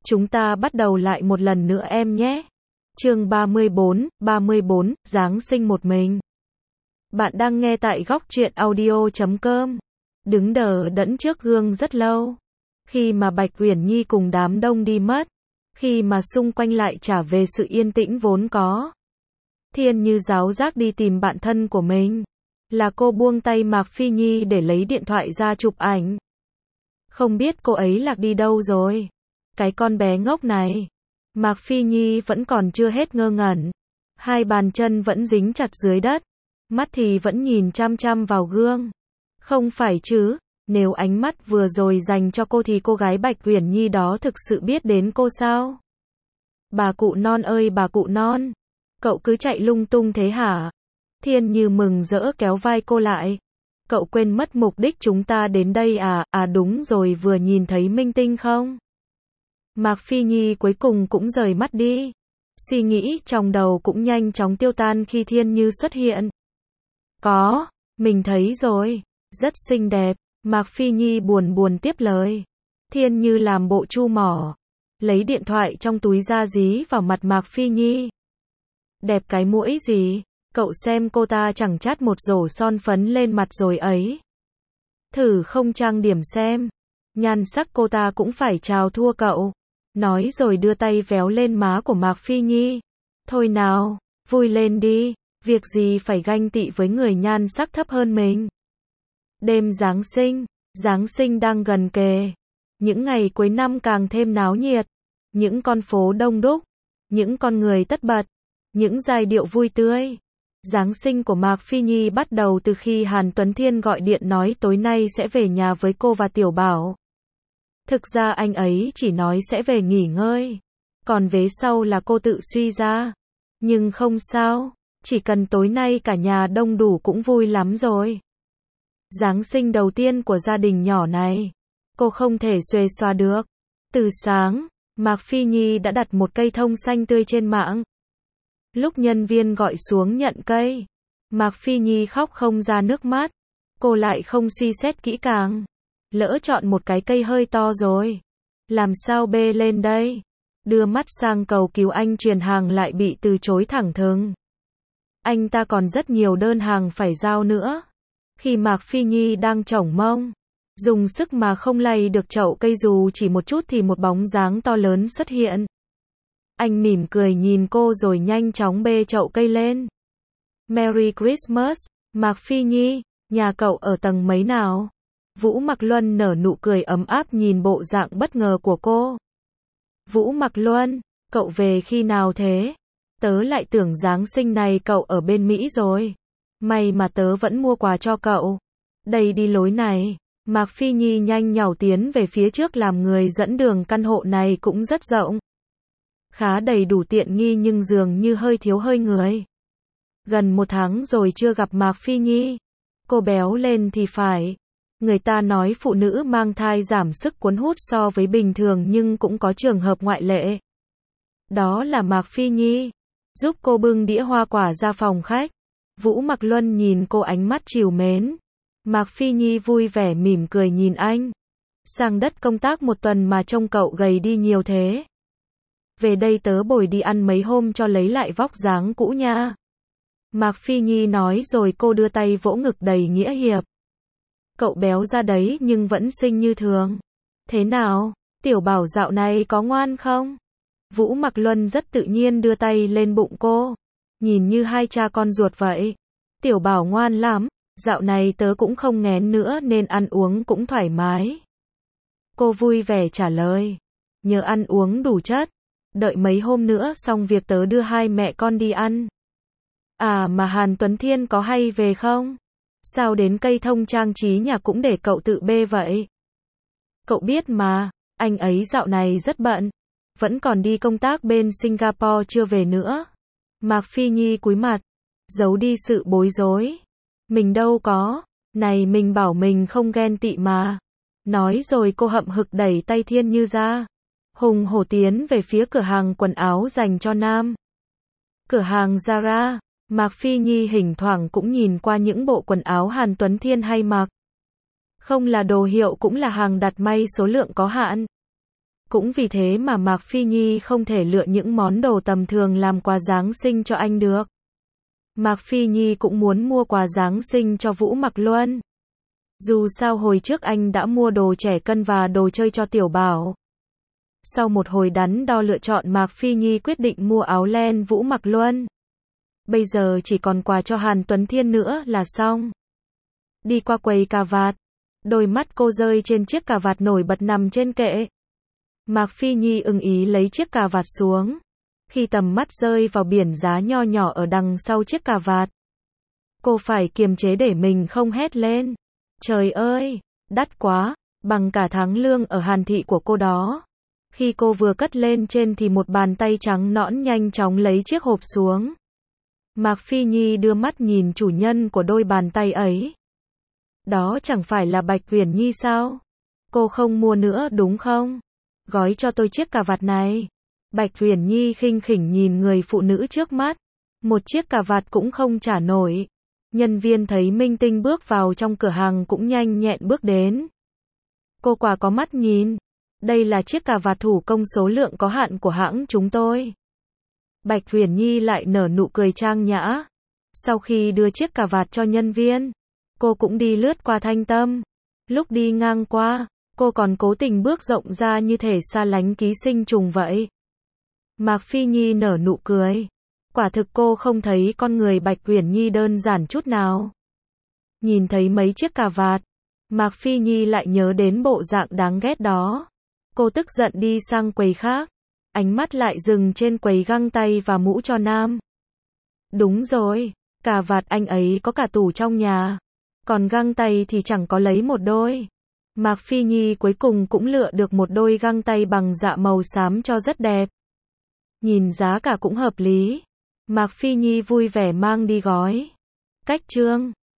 Chúng ta bắt đầu lại một lần nữa em nhé. Chương 34, Giáng sinh một mình. Bạn đang nghe tại góc truyện audio.com. Đứng đờ đẫn trước gương rất lâu. Khi mà Bạch Uyển Nhi cùng đám đông đi mất. Khi mà xung quanh lại trả về sự yên tĩnh vốn có. Thiên Như giáo giác đi tìm bạn thân của mình. Là cô buông tay Mạc Phi Nhi để lấy điện thoại ra chụp ảnh. Không biết cô ấy lạc đi đâu rồi. Cái con bé ngốc này. Mạc Phi Nhi vẫn còn chưa hết ngơ ngẩn. Hai bàn chân vẫn dính chặt dưới đất. Mắt thì vẫn nhìn chăm chăm vào gương. Không phải chứ, nếu ánh mắt vừa rồi dành cho cô thì cô gái Bạch Uyển Nhi đó thực sự biết đến cô sao? Bà cụ non ơi bà cụ non, cậu cứ chạy lung tung thế hả? Thiên Như mừng rỡ kéo vai cô lại. Cậu quên mất mục đích chúng ta đến đây à? À đúng rồi, vừa nhìn thấy minh tinh không? Mạc Phi Nhi cuối cùng cũng rời mắt đi. Suy nghĩ trong đầu cũng nhanh chóng tiêu tan khi Thiên Như xuất hiện. Có, mình thấy rồi, rất xinh đẹp. Mạc Phi Nhi buồn buồn tiếp lời. Thiên Như làm bộ chu mỏ, lấy điện thoại trong túi ra dí vào mặt Mạc Phi Nhi. Đẹp cái mũi gì, cậu xem cô ta chẳng chát một rổ son phấn lên mặt rồi ấy. Thử không trang điểm xem, nhan sắc cô ta cũng phải chào thua cậu. Nói rồi đưa tay véo lên má của Mạc Phi Nhi. Thôi nào, vui lên đi, việc gì phải ganh tị với người nhan sắc thấp hơn mình. Đêm Giáng sinh đang gần kề. Những ngày cuối năm càng thêm náo nhiệt. Những con phố đông đúc, những con người tất bật, những giai điệu vui tươi. Giáng sinh của Mạc Phi Nhi bắt đầu từ khi Hàn Tuấn Thiên gọi điện nói tối nay sẽ về nhà với cô và Tiểu Bảo. Thực ra anh ấy chỉ nói sẽ về nghỉ ngơi. Còn vế sau là cô tự suy ra. Nhưng không sao, chỉ cần tối nay cả nhà đông đủ cũng vui lắm rồi. Giáng sinh đầu tiên của gia đình nhỏ này, cô không thể xuề xoa được. Từ sáng, Mạc Phi Nhi đã đặt một cây thông xanh tươi trên mạng. Lúc nhân viên gọi xuống nhận cây, Mạc Phi Nhi khóc không ra nước mắt. Cô lại không suy xét kỹ càng. Lỡ chọn một cái cây hơi to rồi. Làm sao bê lên đây? Đưa mắt sang cầu cứu anh truyền hàng lại bị từ chối thẳng thừng. Anh ta còn rất nhiều đơn hàng phải giao nữa. Khi Mạc Phi Nhi đang chổng mông, dùng sức mà không lay được chậu cây dù chỉ một chút thì một bóng dáng to lớn xuất hiện. Anh mỉm cười nhìn cô rồi nhanh chóng bê chậu cây lên. Merry Christmas, Mạc Phi Nhi, nhà cậu ở tầng mấy nào? Vũ Mặc Luân nở nụ cười ấm áp nhìn bộ dạng bất ngờ của cô. Vũ Mặc Luân, cậu về khi nào thế? Tớ lại tưởng Giáng sinh này cậu ở bên Mỹ rồi. May mà tớ vẫn mua quà cho cậu. Đây đi lối này. Mạc Phi Nhi nhanh nhảu tiến về phía trước làm người dẫn đường. Căn hộ này cũng rất rộng. Khá đầy đủ tiện nghi nhưng dường như hơi thiếu hơi người. Gần 1 tháng rồi chưa gặp Mạc Phi Nhi. Cô béo lên thì phải. Người ta nói phụ nữ mang thai giảm sức cuốn hút so với bình thường nhưng cũng có trường hợp ngoại lệ. Đó là Mạc Phi Nhi. Giúp cô bưng đĩa hoa quả ra phòng khách. Vũ Mặc Luân nhìn cô ánh mắt trìu mến. Mạc Phi Nhi vui vẻ mỉm cười nhìn anh. Sang đất công tác 1 tuần mà trông cậu gầy đi nhiều thế. Về đây tớ bồi đi ăn mấy hôm cho lấy lại vóc dáng cũ nha. Mạc Phi Nhi nói rồi cô đưa tay vỗ ngực đầy nghĩa hiệp. Cậu béo ra đấy nhưng vẫn xinh như thường. Thế nào, Tiểu Bảo dạo này có ngoan không? Vũ Mặc Luân rất tự nhiên đưa tay lên bụng cô. Nhìn như hai cha con ruột vậy. Tiểu Bảo ngoan lắm, dạo này tớ cũng không nghén nữa nên ăn uống cũng thoải mái. Cô vui vẻ trả lời. Nhớ ăn uống đủ chất. Đợi mấy hôm nữa xong việc tớ đưa hai mẹ con đi ăn. À mà Hàn Tuấn Thiên có hay về không? Sao đến cây thông trang trí nhà cũng để cậu tự bê vậy? Cậu biết mà, anh ấy dạo này rất bận. Vẫn còn đi công tác bên Singapore chưa về nữa. Mạc Phi Nhi cúi mặt, giấu đi sự bối rối. Mình đâu có, này mình bảo mình không ghen tị mà. Nói rồi cô hậm hực đẩy tay Thiên Như ra. Hùng hổ tiến về phía cửa hàng quần áo dành cho nam. Cửa hàng Zara. Mạc Phi Nhi thỉnh thoảng cũng nhìn qua những bộ quần áo Hàn Tuấn Thiên hay mặc. Không là đồ hiệu cũng là hàng đặt may số lượng có hạn. Cũng vì thế mà Mạc Phi Nhi không thể lựa những món đồ tầm thường làm quà Giáng sinh cho anh được. Mạc Phi Nhi cũng muốn mua quà Giáng sinh cho Vũ Mặc Luân. Dù sao hồi trước anh đã mua đồ trẻ cân và đồ chơi cho Tiểu Bảo. Sau một hồi đắn đo lựa chọn, Mạc Phi Nhi quyết định mua áo len Vũ Mặc Luân. Bây giờ chỉ còn quà cho Hàn Tuấn Thiên nữa là xong. Đi qua quầy cà vạt, đôi mắt cô rơi trên chiếc cà vạt nổi bật nằm trên kệ. Mạc Phi Nhi ưng ý lấy chiếc cà vạt xuống. Khi tầm mắt rơi vào biển giá nho nhỏ ở đằng sau chiếc cà vạt, cô phải kiềm chế để mình không hét lên. Trời ơi, đắt quá, bằng cả tháng lương ở Hàn thị của cô đó. Khi cô vừa cất lên trên thì một bàn tay trắng nõn nhanh chóng lấy chiếc hộp xuống. Mạc Phi Nhi đưa mắt nhìn chủ nhân của đôi bàn tay ấy. Đó chẳng phải là Bạch Uyển Nhi sao? Cô không mua nữa đúng không? Gói cho tôi chiếc cà vạt này. Bạch Uyển Nhi khinh khỉnh nhìn người phụ nữ trước mắt. Một chiếc cà vạt cũng không trả nổi. Nhân viên thấy minh tinh bước vào trong cửa hàng cũng nhanh nhẹn bước đến. Cô quả có mắt nhìn. Đây là chiếc cà vạt thủ công số lượng có hạn của hãng chúng tôi. Bạch Uyển Nhi lại nở nụ cười trang nhã. Sau khi đưa chiếc cà vạt cho nhân viên, cô cũng đi lướt qua Thanh Tâm. Lúc đi ngang qua, cô còn cố tình bước rộng ra như thể xa lánh ký sinh trùng vậy. Mạc Phi Nhi nở nụ cười. Quả thực cô không thấy con người Bạch Uyển Nhi đơn giản chút nào. Nhìn thấy mấy chiếc cà vạt, Mạc Phi Nhi lại nhớ đến bộ dạng đáng ghét đó. Cô tức giận đi sang quầy khác. Ánh mắt lại dừng trên quầy găng tay và mũ cho nam. Đúng rồi, cà vạt anh ấy có cả tủ trong nhà. Còn găng tay thì chẳng có lấy một đôi. Mạc Phi Nhi cuối cùng cũng lựa được một đôi găng tay bằng dạ màu xám cho rất đẹp. Nhìn giá cả cũng hợp lý. Mạc Phi Nhi vui vẻ mang đi gói. Cách chương